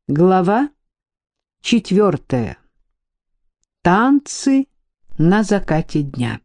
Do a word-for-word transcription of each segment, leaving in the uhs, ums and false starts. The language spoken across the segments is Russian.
Глава четвертая. Танцы на закате дня.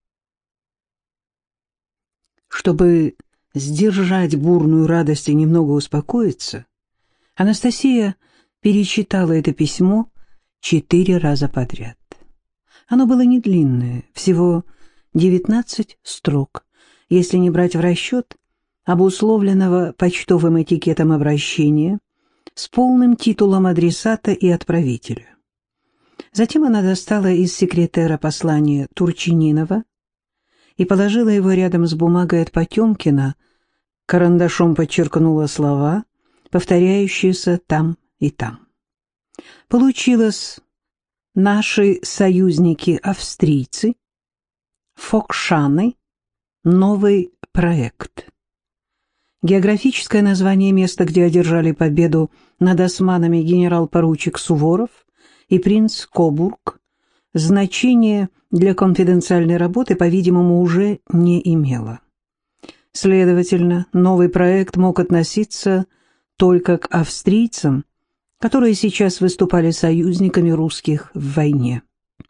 Чтобы сдержать бурную радость и немного успокоиться, Анастасия перечитала это письмо четыре раза подряд. Оно было не длинное, всего девятнадцать строк, если не брать в расчет обусловленного почтовым этикетом обращения с полным титулом адресата и отправителя. Затем она достала из секретера послание Турчининова и положила его рядом с бумагой от Потемкина, карандашом подчеркнула слова, повторяющиеся там и там. Получилось: наши союзники-австрийцы, Фокшаны, новый проект. Географическое название места, где одержали победу над османами генерал-поручик Суворов и принц Кобург, значение для конфиденциальной работы, по-видимому, уже не имело. Следовательно, новый проект мог относиться только к австрийцам, которые сейчас выступали союзниками русских в войне.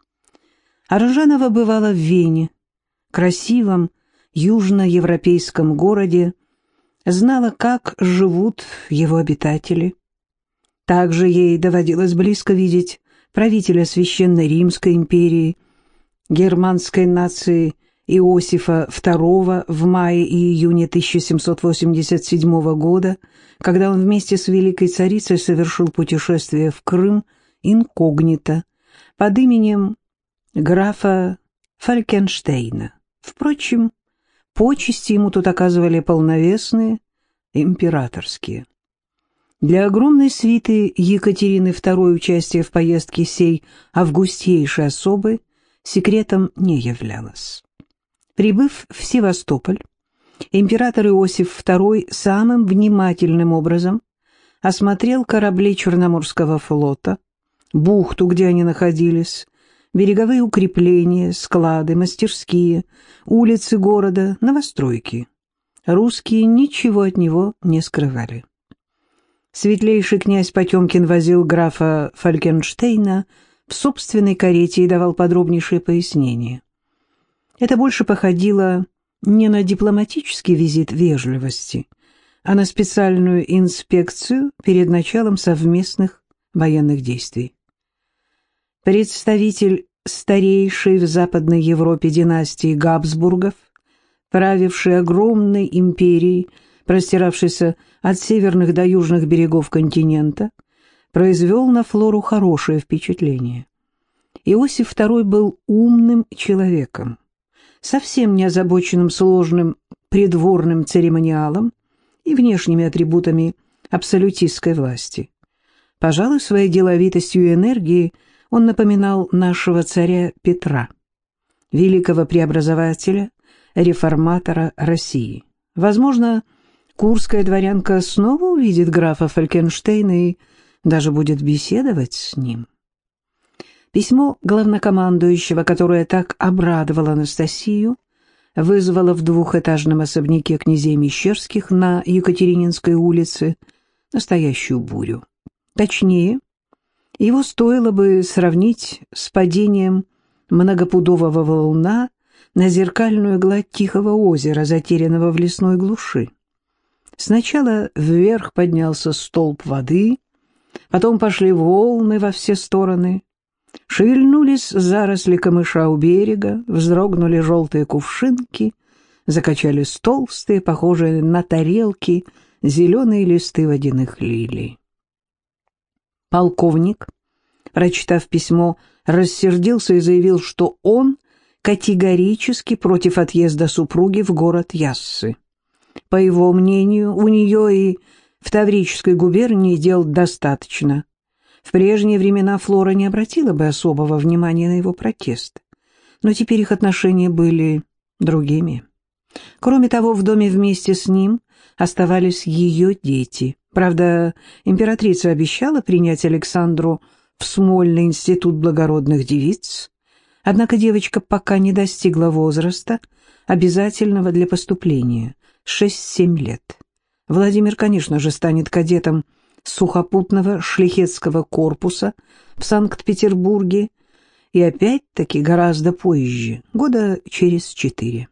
Аржанова бывала в Вене, красивом южноевропейском городе, знала, как живут его обитатели. Также ей доводилось близко видеть правителя Священной Римской империи, германской нации Иосифа второго в мае и июне тысяча семьсот восемьдесят седьмого года, когда он вместе с великой царицей совершил путешествие в Крым инкогнито под именем графа Фалькенштейна. Впрочем, почести ему тут оказывали полновесные, императорские. Для огромной свиты Екатерины второй участие в поездке сей августейшей особы секретом не являлось. Прибыв в Севастополь, император Иосиф второй самым внимательным образом осмотрел корабли Черноморского флота, бухту, где они находились, береговые укрепления, склады, мастерские, улицы города, новостройки. Русские ничего от него не скрывали. Светлейший князь Потемкин возил графа Фалькенштейна в собственной карете и давал подробнейшие пояснения. Это больше походило не на дипломатический визит вежливости, а на специальную инспекцию перед началом совместных военных действий. Представитель старейшей в Западной Европе династии Габсбургов, правивший огромной империей, простиравшейся от северных до южных берегов континента, произвел на Флору хорошее впечатление. Иосиф второй был умным человеком, совсем не озабоченным сложным придворным церемониалом и внешними атрибутами абсолютистской власти. Пожалуй, своей деловитостью и энергией он напоминал нашего царя Петра, великого преобразователя, реформатора России. Возможно, курская дворянка снова увидит графа Фалькенштейна и даже будет беседовать с ним. Письмо главнокомандующего, которое так обрадовало Анастасию, вызвало в двухэтажном особняке князей Мещерских на Екатерининской улице настоящую бурю. Точнее, его стоило бы сравнить с падением многопудового валуна на зеркальную гладь Тихого озера, затерянного в лесной глуши. Сначала вверх поднялся столб воды, потом пошли волны во все стороны, шевельнулись заросли камыша у берега, вздрогнули желтые кувшинки, закачались толстые, похожие на тарелки, зеленые листы водяных лилий. Полковник, прочитав письмо, рассердился и заявил, что он категорически против отъезда супруги в город Яссы. По его мнению, у нее и в Таврической губернии дел достаточно. В прежние времена Флора не обратила бы особого внимания на его протест, но теперь их отношения были другими. Кроме того, в доме вместе с ним оставались ее дети. Правда, императрица обещала принять Александру в Смольный институт благородных девиц, однако девочка пока не достигла возраста, обязательного для поступления — шесть-семь лет. Владимир, конечно же, станет кадетом сухопутного шляхетского корпуса в Санкт-Петербурге и опять-таки гораздо позже, года через четыре.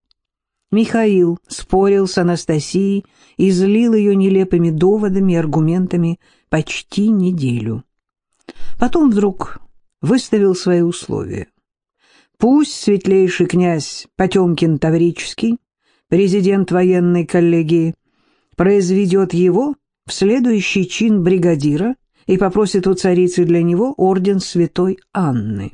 Михаил спорил с Анастасией и злил ее нелепыми доводами и аргументами почти неделю. Потом вдруг выставил свои условия. Пусть светлейший князь Потемкин Таврический, президент военной коллегии, произведет его в следующий чин бригадира и попросит у царицы для него орден святой Анны.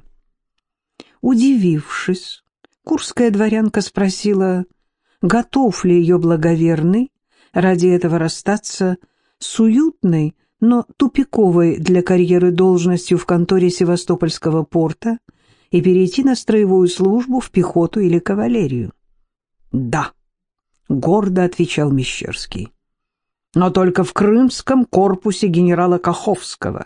Удивившись, курская дворянка спросила, готов ли ее благоверный ради этого расстаться с уютной, но тупиковой для карьеры должностью в конторе Севастопольского порта и перейти на строевую службу в пехоту или кавалерию. «Да», — гордо отвечал Мещерский, — «но только в крымском корпусе генерала Каховского».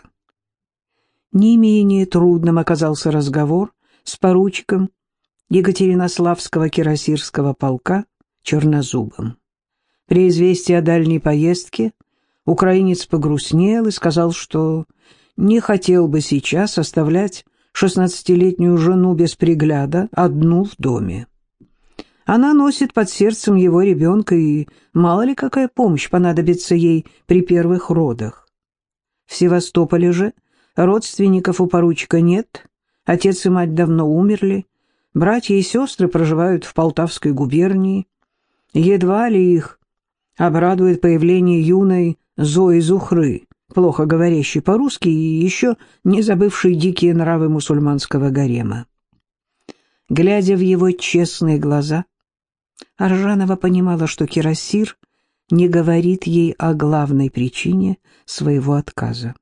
Не менее трудным оказался разговор с поручиком Екатеринославского кирасирского полка Чернозубом. При известии о дальней поездке украинец погрустнел и сказал, что не хотел бы сейчас оставлять шестнадцатилетнюю жену без пригляда одну в доме. Она носит под сердцем его ребенка, и мало ли какая помощь понадобится ей при первых родах. В Севастополе же родственников у поручика нет, отец и мать давно умерли, братья и сестры проживают в Полтавской губернии. Едва ли их обрадует появление юной Зои Зухры, плохо говорящей по-русски и еще не забывшей дикие нравы мусульманского гарема. Глядя в его честные глаза, Аржанова понимала, что Кирасир не говорит ей о главной причине своего отказа.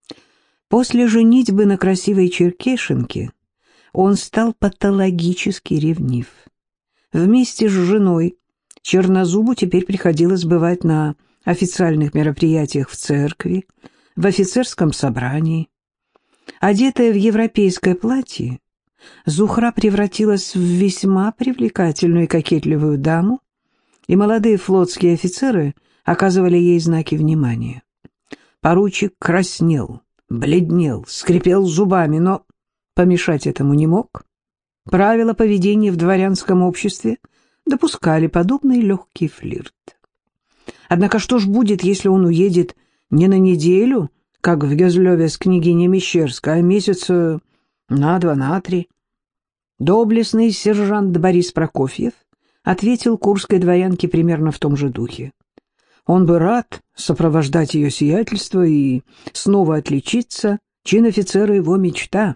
После женитьбы на красивой черкешенке он стал патологически ревнив. Вместе с женой Чернозубу теперь приходилось бывать на официальных мероприятиях в церкви, в офицерском собрании. Одетая в европейское платье, Зухра превратилась в весьма привлекательную и кокетливую даму, и молодые флотские офицеры оказывали ей знаки внимания. Поручик краснел, бледнел, скрипел зубами, но помешать этому не мог. Правила поведения в дворянском обществе допускали подобный легкий флирт. Однако что ж будет, если он уедет не на неделю, как в Гюзлёве с княгиней Мещерской, а месяца на два, на три? Доблестный сержант Борис Прокофьев ответил курской дворянке примерно в том же духе. Он бы рад сопровождать ее сиятельство и снова отличиться, чин офицера его мечта.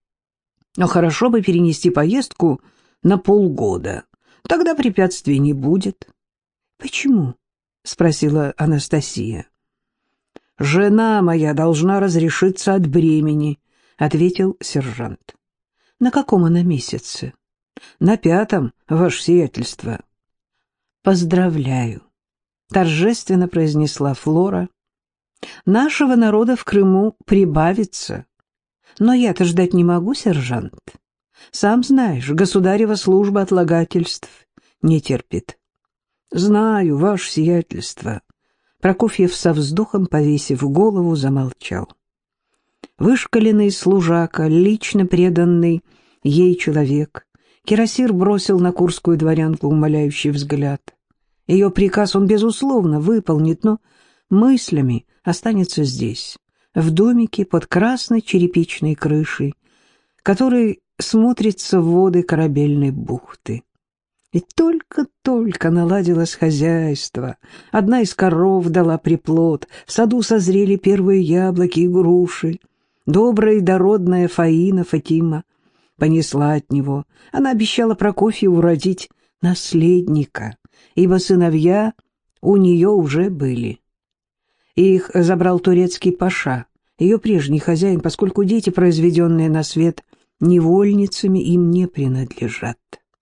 Но хорошо бы перенести поездку на полгода, тогда препятствий не будет. — Почему? — спросила Анастасия. — Жена моя должна разрешиться от бремени, — ответил сержант. — На каком она месяце? — На пятом, ваше сиятельство. — Поздравляю, — торжественно произнесла Флора. — Нашего народа в Крыму прибавится. Но я-то ждать не могу, сержант. Сам знаешь, государева служба отлагательств не терпит. — Знаю, ваше сиятельство. Прокофьев со вздохом, повесив голову, замолчал. Вышкаленный служака, лично преданный ей человек, Кирасир бросил на курскую дворянку умоляющий взгляд. Ее приказ он, безусловно, выполнит, но мыслями останется здесь, в домике под красной черепичной крышей, который смотрится в воды корабельной бухты. И только-только наладилось хозяйство, одна из коров дала приплод, в саду созрели первые яблоки и груши. Добрая и дородная Фаина Фатима понесла от него. Она обещала Прокофьеву родить наследника, ибо сыновья у нее уже были. Их забрал турецкий паша, ее прежний хозяин, поскольку дети, произведенные на свет невольницами, им не принадлежат.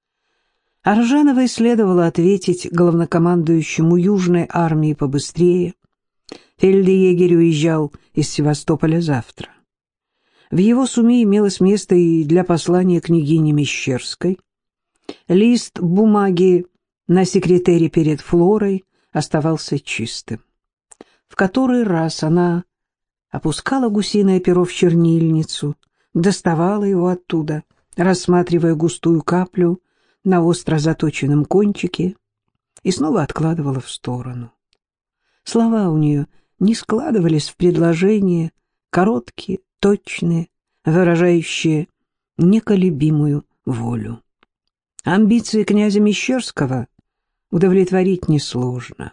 Аржановой следовало ответить главнокомандующему Южной армии побыстрее. Фельдъегерь уезжал из Севастополя завтра. В его суме имелось место и для послания княгине Мещерской. Лист бумаги на секретере перед Флорой оставался чистым. В который раз она опускала гусиное перо в чернильницу, доставала его оттуда, рассматривая густую каплю на остро заточенном кончике, и снова откладывала в сторону. Слова у нее не складывались в предложения, короткие, точные, выражающие неколебимую волю. Амбиции князя Мещерского удовлетворить несложно.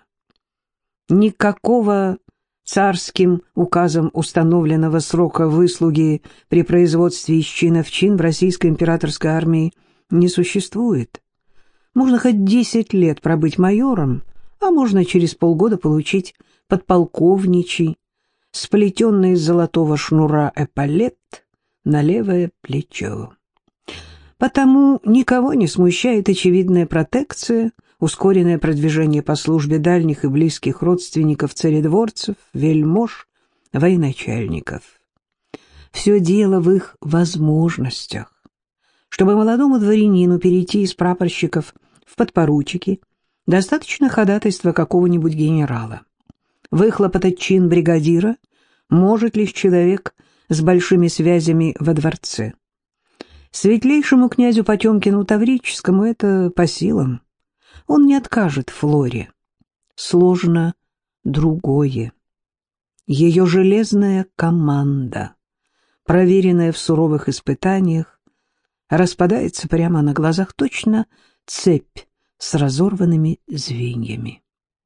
Никакого царским указом установленного срока выслуги при производстве из чина в чин в российской императорской армии не существует. Можно хоть десять лет пробыть майором, а можно через полгода получить подполковничий, сплетенный из золотого шнура эполет на левое плечо. Потому никого не смущает очевидная протекция, ускоренное продвижение по службе дальних и близких родственников царедворцев, вельмож, военачальников. Все дело в их возможностях. Чтобы молодому дворянину перейти из прапорщиков в подпоручики, достаточно ходатайства какого-нибудь генерала. Выхлопотать чин бригадира может лишь человек с большими связями во дворце. Светлейшему князю Потемкину Таврическому это по силам. Он не откажет Флоре. Сложно другое. Ее железная команда, проверенная в суровых испытаниях, распадается прямо на глазах, точно цепь с разорванными звеньями.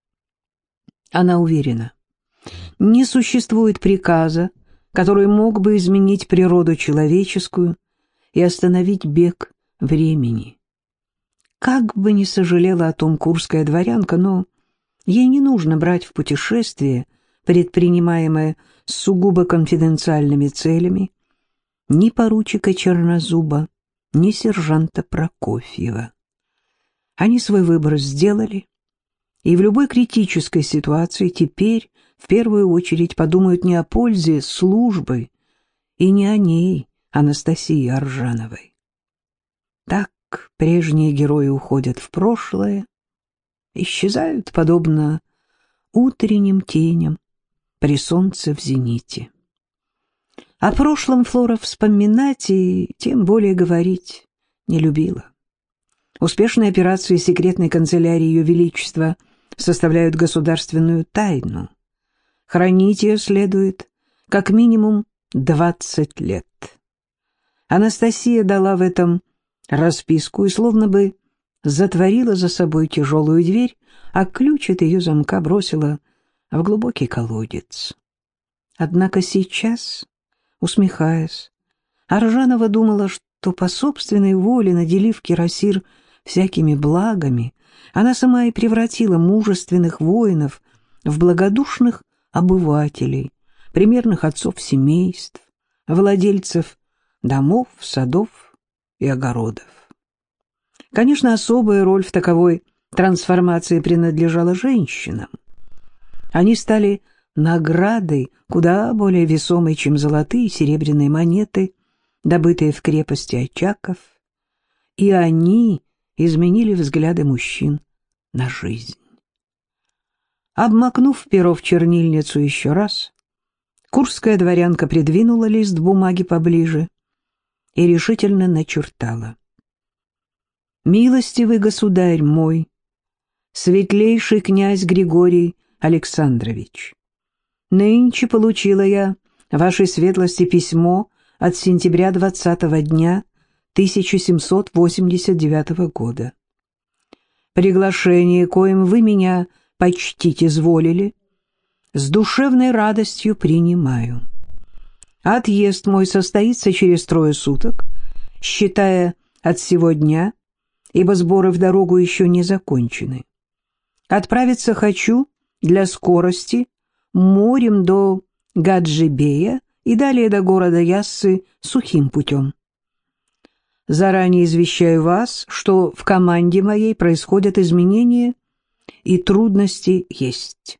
Она уверена, не существует приказа, который мог бы изменить природу человеческую и остановить бег времени. Как бы ни сожалела о том курская дворянка, но ей не нужно брать в путешествие, предпринимаемое с сугубо конфиденциальными целями, ни поручика Чернозуба, ни сержанта Прокофьева. Они свой выбор сделали, и в любой критической ситуации теперь в первую очередь подумают не о пользе службы и не о ней, Анастасии Аржановой. Так прежние герои уходят в прошлое, исчезают, подобно утренним теням при солнце в зените. О прошлом Флора вспоминать и тем более говорить не любила. Успешные операции секретной канцелярии Ее Величества составляют государственную тайну. Хранить ее следует как минимум двадцать лет. Анастасия дала в этом расписку и словно бы затворила за собой тяжелую дверь, а ключ от ее замка бросила в глубокий колодец. Однако сейчас, усмехаясь, Аржанова думала, что по собственной воле, наделив Кирасир всякими благами, она сама и превратила мужественных воинов в благодушных обывателей, примерных отцов семейств, владельцев домов, садов и огородов. Конечно, особая роль в таковой трансформации принадлежала женщинам. Они стали наградой куда более весомой, чем золотые и серебряные монеты, добытые в крепости Очаков, и они изменили взгляды мужчин на жизнь. Обмакнув перо в чернильницу еще раз, курская дворянка придвинула лист бумаги поближе и решительно начертала: «Милостивый государь мой, светлейший князь Григорий Александрович, нынче получила я вашей светлости письмо от сентября двадцатого дня тысяча семьсот восемьдесят девятого года. Приглашение, коим вы меня почтить изволили, с душевной радостью принимаю. Отъезд мой состоится через трое суток, считая от сего дня, ибо сборы в дорогу еще не закончены. Отправиться хочу для скорости морем до Гаджибея и далее до города Яссы сухим путем. Заранее извещаю вас, что в команде моей происходят изменения и трудности есть».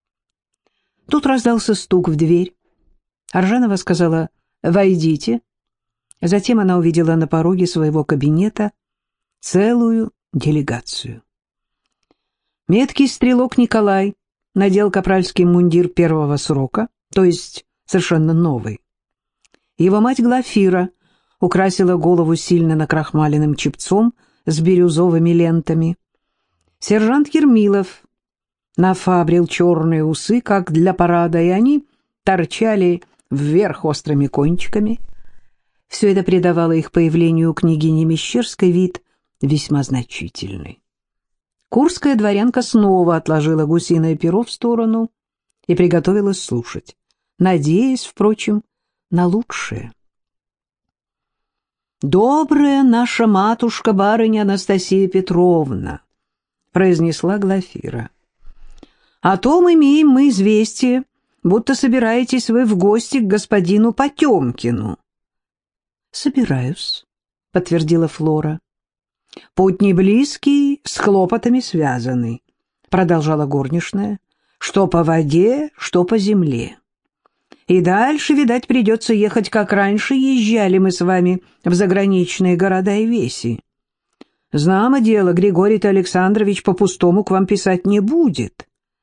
Тут раздался стук в дверь. Аржанова сказала: «Войдите». Затем она увидела на пороге своего кабинета целую делегацию. Меткий стрелок Николай надел капральский мундир первого срока, то есть совершенно новый. Его мать Глафира украсила голову сильно накрахмаленным чепцом с бирюзовыми лентами. Сержант Ермилов нафабрил черные усы, как для парада, и они торчали вверх острыми кончиками. Все это придавало их появлению у княгини Мещерской вид весьма значительный. Курская дворянка снова отложила гусиное перо в сторону и приготовилась слушать, надеясь, впрочем, на лучшее. «Добрая наша матушка-барыня Анастасия Петровна», — произнесла Глафира. «О том имеем мы известие, будто собираетесь вы в гости к господину Потемкину». «Собираюсь», — подтвердила Флора. «Путь не близкий, с хлопотами связанный», — продолжала горничная, «что по воде, что по земле. И дальше, видать, придется ехать, как раньше езжали мы с вами в заграничные города и веси. Знамо дело, Григорий-то Александрович по-пустому к вам писать не будет».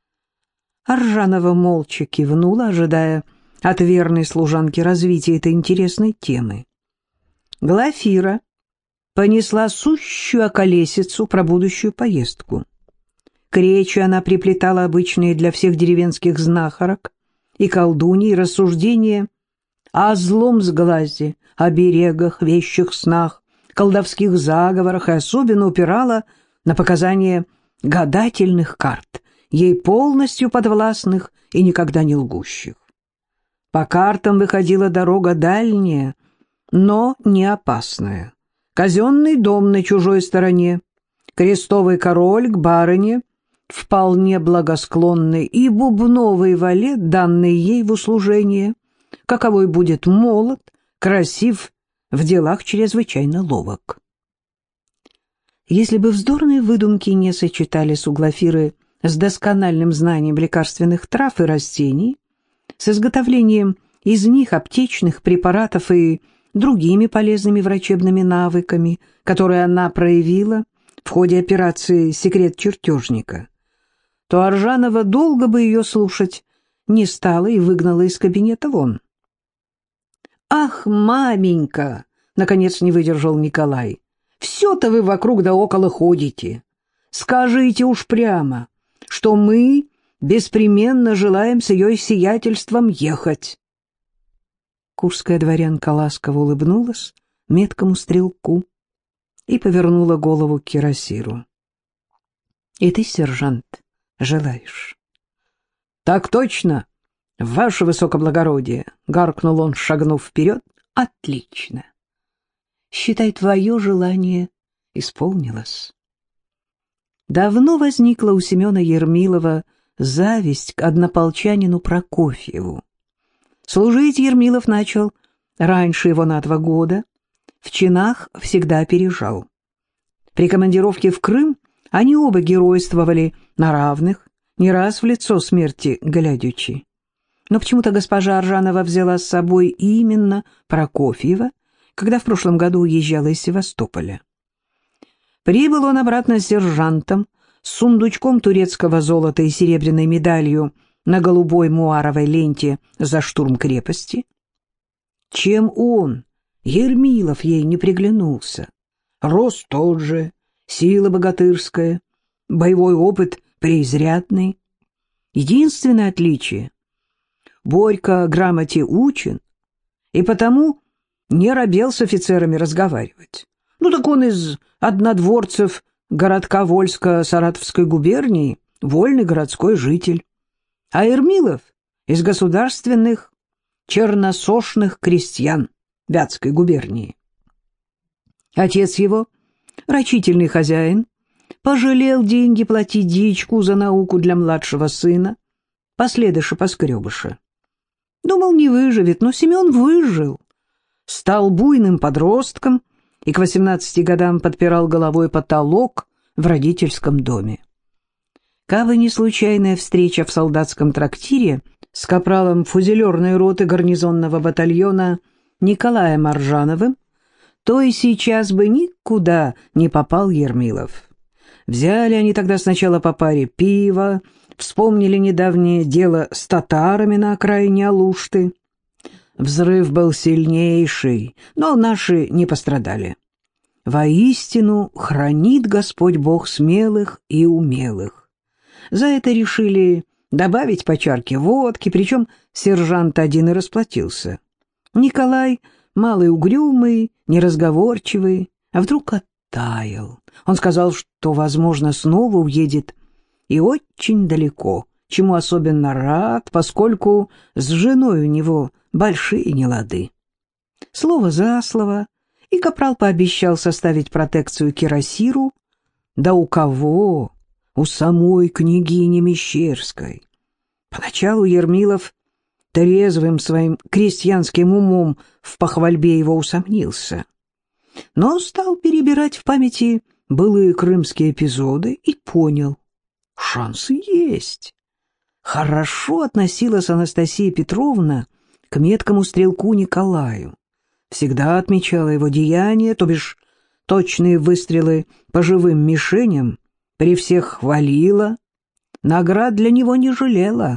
Аржанова молча кивнула, ожидая от верной служанки развития этой интересной темы. Глафира понесла сущую околесицу про будущую поездку. К речи она приплетала обычные для всех деревенских знахарок и колдуней рассуждения о злом сглазе, оберегах, вещих снах, колдовских заговорах и особенно упирала на показания гадательных карт, ей полностью подвластных и никогда не лгущих. По картам выходила дорога дальняя, но не опасная. Казенный дом на чужой стороне, крестовый король к барыне, вполне благосклонный, и бубновый валет, данный ей в услужение, каковой будет молод, красив, в делах чрезвычайно ловок. Если бы вздорные выдумки не сочетались у Глафиры с доскональным знанием лекарственных трав и растений, с изготовлением из них аптечных препаратов и другими полезными врачебными навыками, которые она проявила в ходе операции «Секрет чертежника», то Аржанова долго бы ее слушать не стала и выгнала из кабинета вон. «Ах, маменька!» — наконец не выдержал Николай. «Все-то вы вокруг да около ходите. Скажите уж прямо, что мы беспременно желаем с ее сиятельством ехать». Курская дворянка ласково улыбнулась меткому стрелку и повернула голову к кирасиру. «И ты, сержант, желаешь?» «Так точно, ваше высокоблагородие!» — гаркнул он, шагнув вперед. «Отлично! Считай, твое желание исполнилось». Давно возникла у Семена Ермилова зависть к однополчанину Прокофьеву. Служить Ермилов начал раньше его на два года, в чинах всегда опережал. При командировке в Крым они оба геройствовали на равных, не раз в лицо смерти глядячи. Но почему-то госпожа Аржанова взяла с собой именно Прокофьева, когда в прошлом году уезжала из Севастополя. Прибыл он обратно с сержантом, с сундучком турецкого золота и серебряной медалью на голубой муаровой ленте за штурм крепости. Чем он, Ермилов, ей не приглянулся? Рост тот же, сила богатырская, боевой опыт преизрядный. Единственное отличие — Борька грамоте учен, и потому не робел с офицерами разговаривать. Ну так он из однодворцев городка Вольска Саратовской губернии, вольный городской житель. А Ермилов из государственных черносошных крестьян Вятской губернии. Отец его, рачительный хозяин, пожалел деньги платить дьячку за науку для младшего сына, последыша-поскребыша. Думал, не выживет, но Семен выжил. Стал буйным подростком и к восемнадцати годам подпирал головой потолок в родительском доме. Кабы не случайная встреча в солдатском трактире с капралом фузелерной роты гарнизонного батальона Николаем Аржановым, то и сейчас бы никуда не попал Ермилов. Взяли они тогда сначала по паре пива, Вспомнили недавнее дело с татарами на окраине Алушты. Взрыв был сильнейший, но наши не пострадали. Воистину хранит Господь Бог смелых и умелых. За это решили добавить по чарке водки, причем сержант один и расплатился. Николай, малый угрюмый, неразговорчивый, а вдруг оттаял. Он сказал, что, возможно, снова уедет и очень далеко, чему особенно рад, поскольку с женой у него большие нелады. Слово за слово, и капрал пообещал составить протекцию кирасиру. Да у кого? У самой княгини Мещерской. Поначалу Ермилов трезвым своим крестьянским умом в похвальбе его усомнился, но стал перебирать в памяти былые крымские эпизоды и понял — шансы есть. Хорошо относилась Анастасия Петровна к меткому стрелку Николаю, всегда отмечала его деяния, то бишь точные выстрелы по живым мишеням, при всех хвалила, наград для него не жалела.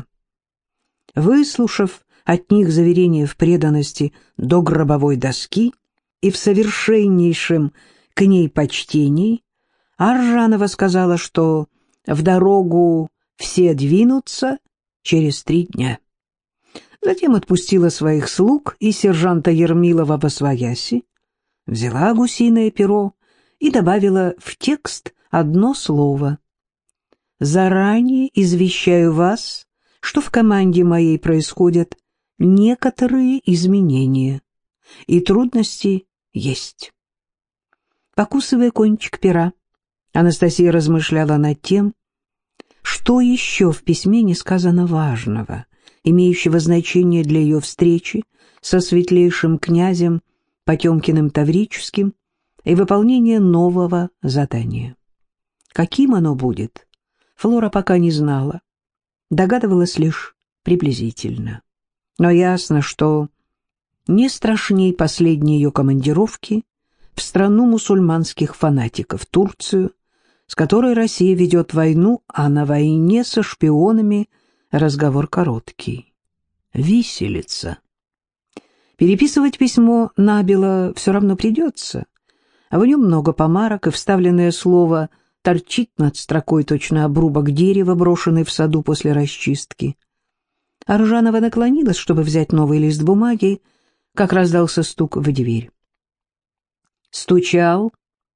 Выслушав от них заверение в преданности до гробовой доски и в совершеннейшем к ней почтении, Аржанова сказала, что в дорогу все двинутся через три дня. Затем отпустила своих слуг и сержанта Ермилова восвояси, взяла гусиное перо и добавила в текст одно слово: «Заранее извещаю вас, что в команде моей происходят некоторые изменения, и трудности есть». Покусывая кончик пера, Анастасия размышляла над тем, что еще в письме не сказано важного, имеющего значение для ее встречи со светлейшим князем Потемкиным Таврическим и выполнения нового задания. Каким оно будет, Флора пока не знала, догадывалась лишь приблизительно. Но ясно, что не страшней последней ее командировки в страну мусульманских фанатиков, Турцию, с которой Россия ведет войну, а на войне со шпионами разговор короткий. Виселица. Переписывать письмо набело все равно придется, а в нем много помарок, и вставленное слово торчит над строкой точно обрубок дерева, брошенный в саду после расчистки. Аржанова наклонилась, чтобы взять новый лист бумаги, как раздался стук в дверь. Стучал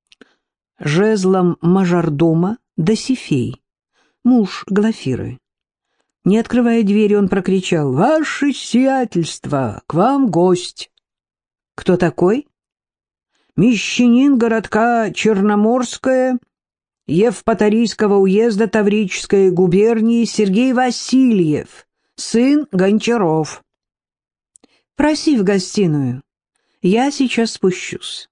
жезлом мажордома Досифей, муж Глафиры. Не открывая двери, он прокричал: «Ваше сиятельство, к вам гость!» «Кто такой?» «Мещанин городка Черноморское, Евпаторийского уезда Таврической губернии Сергей Васильев, сын Гончаров». «Проси в гостиную, я сейчас спущусь».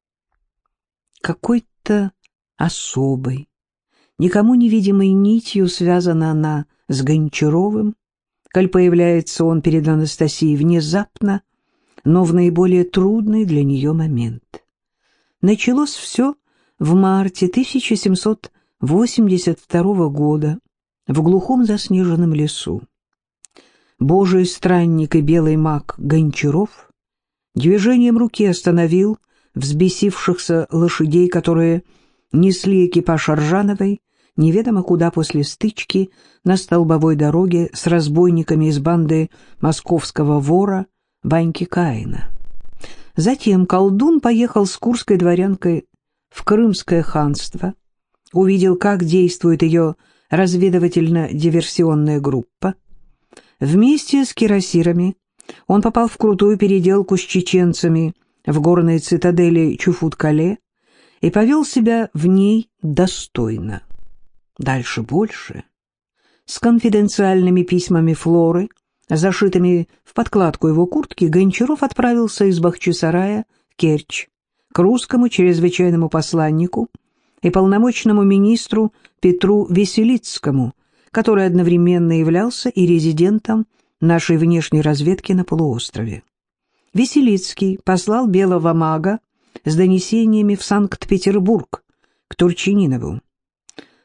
Какой-то особой, никому невидимой нитью связана она с Гончаровым, коль появляется он перед Анастасией внезапно, но в наиболее трудный для нее момент. Началось все в марте тысяча семьсот восемьдесят второго года в глухом заснеженном лесу. Божий странник и белый маг Гончаров движением руки остановил взбесившихся лошадей, которые несли экипаж Аржановой неведомо куда после стычки на столбовой дороге с разбойниками из банды московского вора Ваньки Каина. Затем колдун поехал с курской дворянкой в Крымское ханство, увидел, как действует ее разведывательно-диверсионная группа. Вместе с кирасирами он попал в крутую переделку с чеченцами в горной цитадели Чуфут-Кале и повел себя в ней достойно. Дальше больше. С конфиденциальными письмами Флоры, зашитыми в подкладку его куртки, Гончаров отправился из Бахчисарая в Керчь к русскому чрезвычайному посланнику и полномочному министру Петру Веселицкому, который одновременно являлся и резидентом нашей внешней разведки на полуострове. Веселицкий послал белого мага с донесениями в Санкт-Петербург к Турчининову.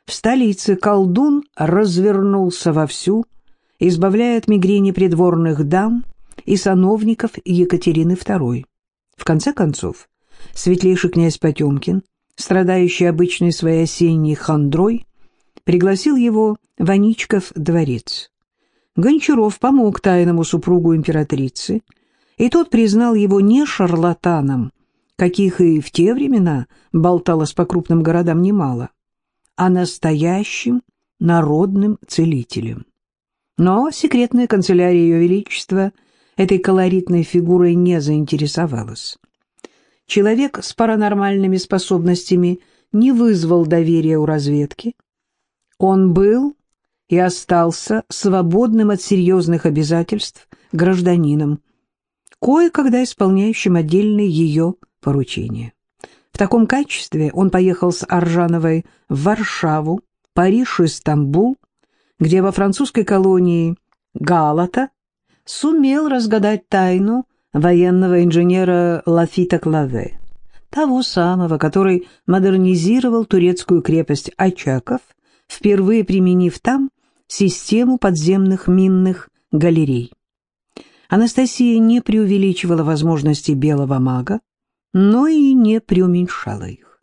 В столице колдун развернулся вовсю, избавляя от мигрени придворных дам и сановников Екатерины второй. В конце концов, светлейший князь Потемкин, страдающий обычной своей осенней хандрой, пригласил его в Аничков дворец. Гончаров помог тайному супругу императрицы, и тот признал его не шарлатаном, каких и в те времена болталось по крупным городам немало, а настоящим народным целителем. Но секретная канцелярия Ее Величества этой колоритной фигурой не заинтересовалась. Человек с паранормальными способностями не вызвал доверия у разведки. Он был и остался свободным от серьезных обязательств гражданином, кое-когда исполняющим отдельные ее поручения. В таком качестве он поехал с Аржановой в Варшаву, Париж и Стамбул, где во французской колонии Галата сумел разгадать тайну военного инженера Лафита Клаве, того самого, который модернизировал турецкую крепость Очаков, впервые применив там систему подземных минных галерей. Анастасия не преувеличивала возможности белого мага, но и не преуменьшала их.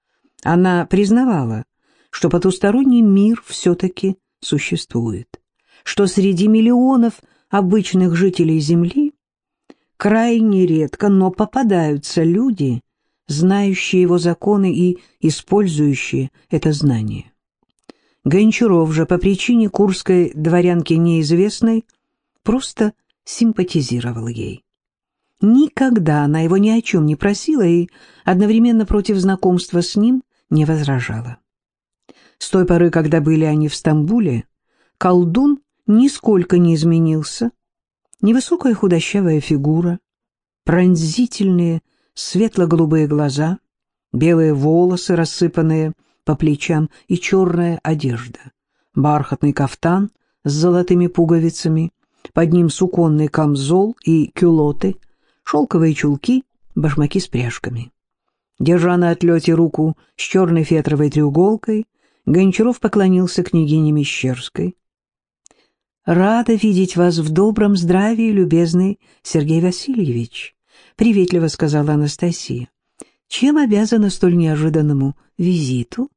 Она признавала, что потусторонний мир все-таки существует, что среди миллионов обычных жителей Земли крайне редко, но попадаются люди, знающие его законы и использующие это знание. Гончаров же по причине курской дворянки неизвестной просто симпатизировал ей. Никогда она его ни о чем не просила и одновременно против знакомства с ним не возражала. С той поры, когда были они в Стамбуле, колдун нисколько не изменился. Невысокая худощавая фигура, пронзительные светло-голубые глаза, белые волосы, рассыпанные по плечам, и черная одежда, бархатный кафтан с золотыми пуговицами, под ним суконный камзол и кюлоты, шелковые чулки, башмаки с пряжками. Держа на отлете руку с черной фетровой треуголкой, Гончаров поклонился княгине Мещерской. «Рада видеть вас в добром здравии, любезный Сергей Васильевич», — приветливо сказала Анастасия. «Чем обязана столь неожиданному визиту?»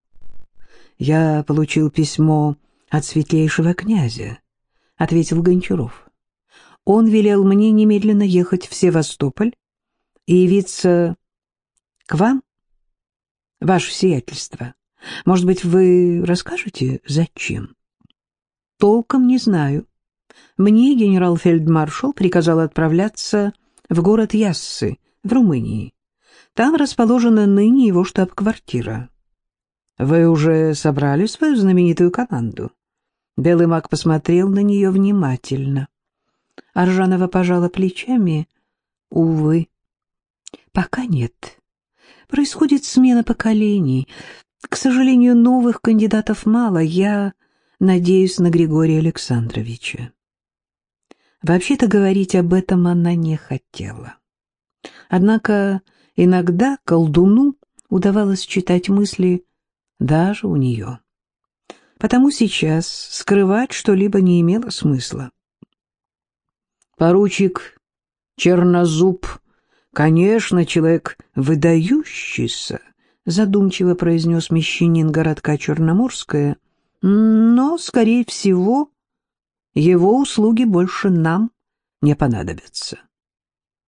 «Я получил письмо от светлейшего князя», — ответил Гончаров. «Он велел мне немедленно ехать в Севастополь и явиться к вам, ваше сиятельство. Может быть, вы расскажете, зачем?» «Толком не знаю. Мне генерал-фельдмаршал приказал отправляться в город Яссы, в Румынии. Там расположена ныне его штаб-квартира». «Вы уже собрали свою знаменитую команду?» Белый маг посмотрел на нее внимательно. Аржанова пожала плечами. «Увы, пока нет. Происходит смена поколений. К сожалению, новых кандидатов мало. Я надеюсь на Григория Александровича». Вообще-то говорить об этом она не хотела. Однако иногда колдуну удавалось читать мысли даже у нее. Потому сейчас скрывать что-либо не имело смысла. «Поручик Чернозуб, конечно, человек выдающийся», задумчиво произнес мещанин городка Черноморское, «но, скорее всего, его услуги больше нам не понадобятся».